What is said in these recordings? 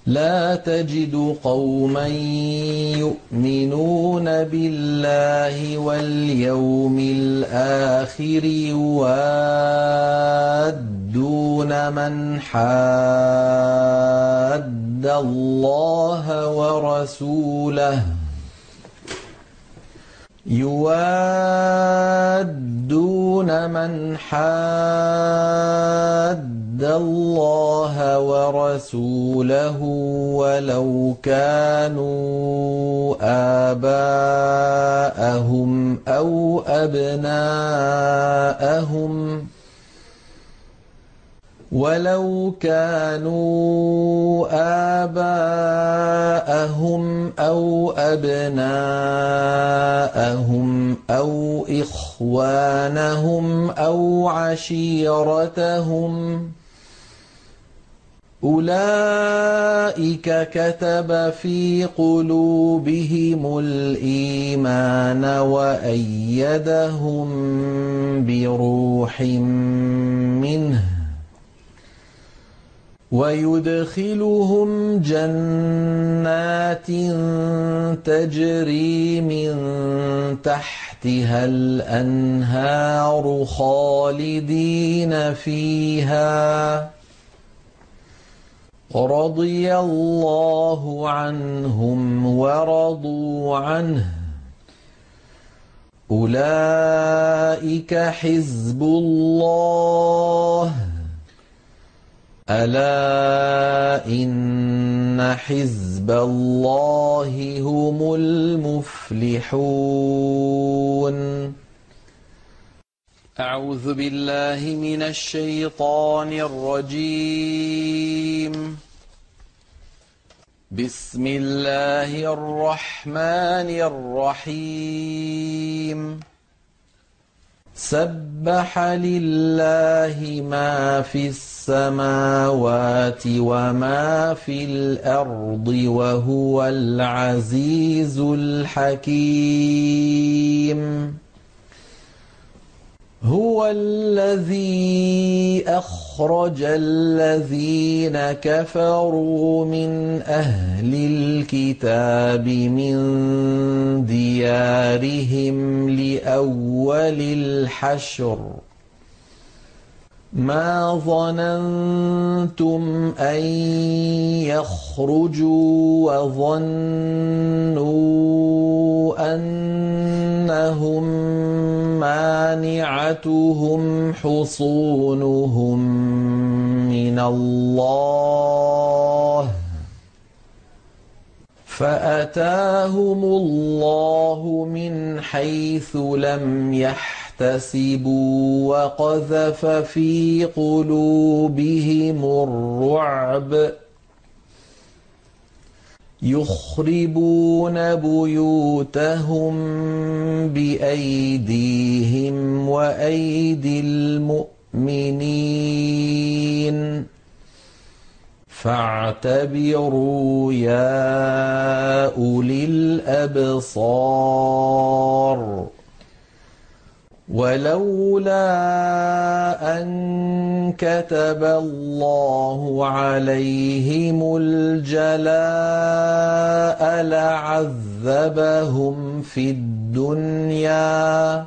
لا تجد قوما يؤمنون بالله واليوم الآخر يوادون من حاد الله ورسوله ولو كانوا آباءهم أو أبناءهم أو إخوانهم أو عشيرتهم أولئك كتب في قلوبهم الإيمان وأيدهم بروح منه ويدخلهم جنات تجري من تحتها الأنهار خالدين فيها رضي الله عنهم ورضوا عنه أولئك حزب الله ألا إن حزب الله هم المفلحون. أعوذ بالله من الشيطان الرجيم. بسم الله الرحمن الرحيم. سبح لله ما في السماوات وما في الأرض وهو العزيز الحكيم. هو الذي أخرج الذين كفروا من أهل الكتاب من ديارهم لأول الحشر ما ظننتم أن يخرجوا وظنوا أنهم مانعتهم حصونهم من الله فأتاهم الله من حيث لم يحتسبوا وقذف في قلوبهم الرعب يخربون بيوتهم بأيديهم وأيدي المؤمنين فاعتبروا يا أولي الأبصار. ولولا أن كتب الله عليهم الجلاء لعذبهم في الدنيا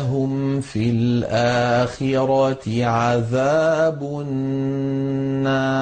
ولهم في الآخرة عذاب النار.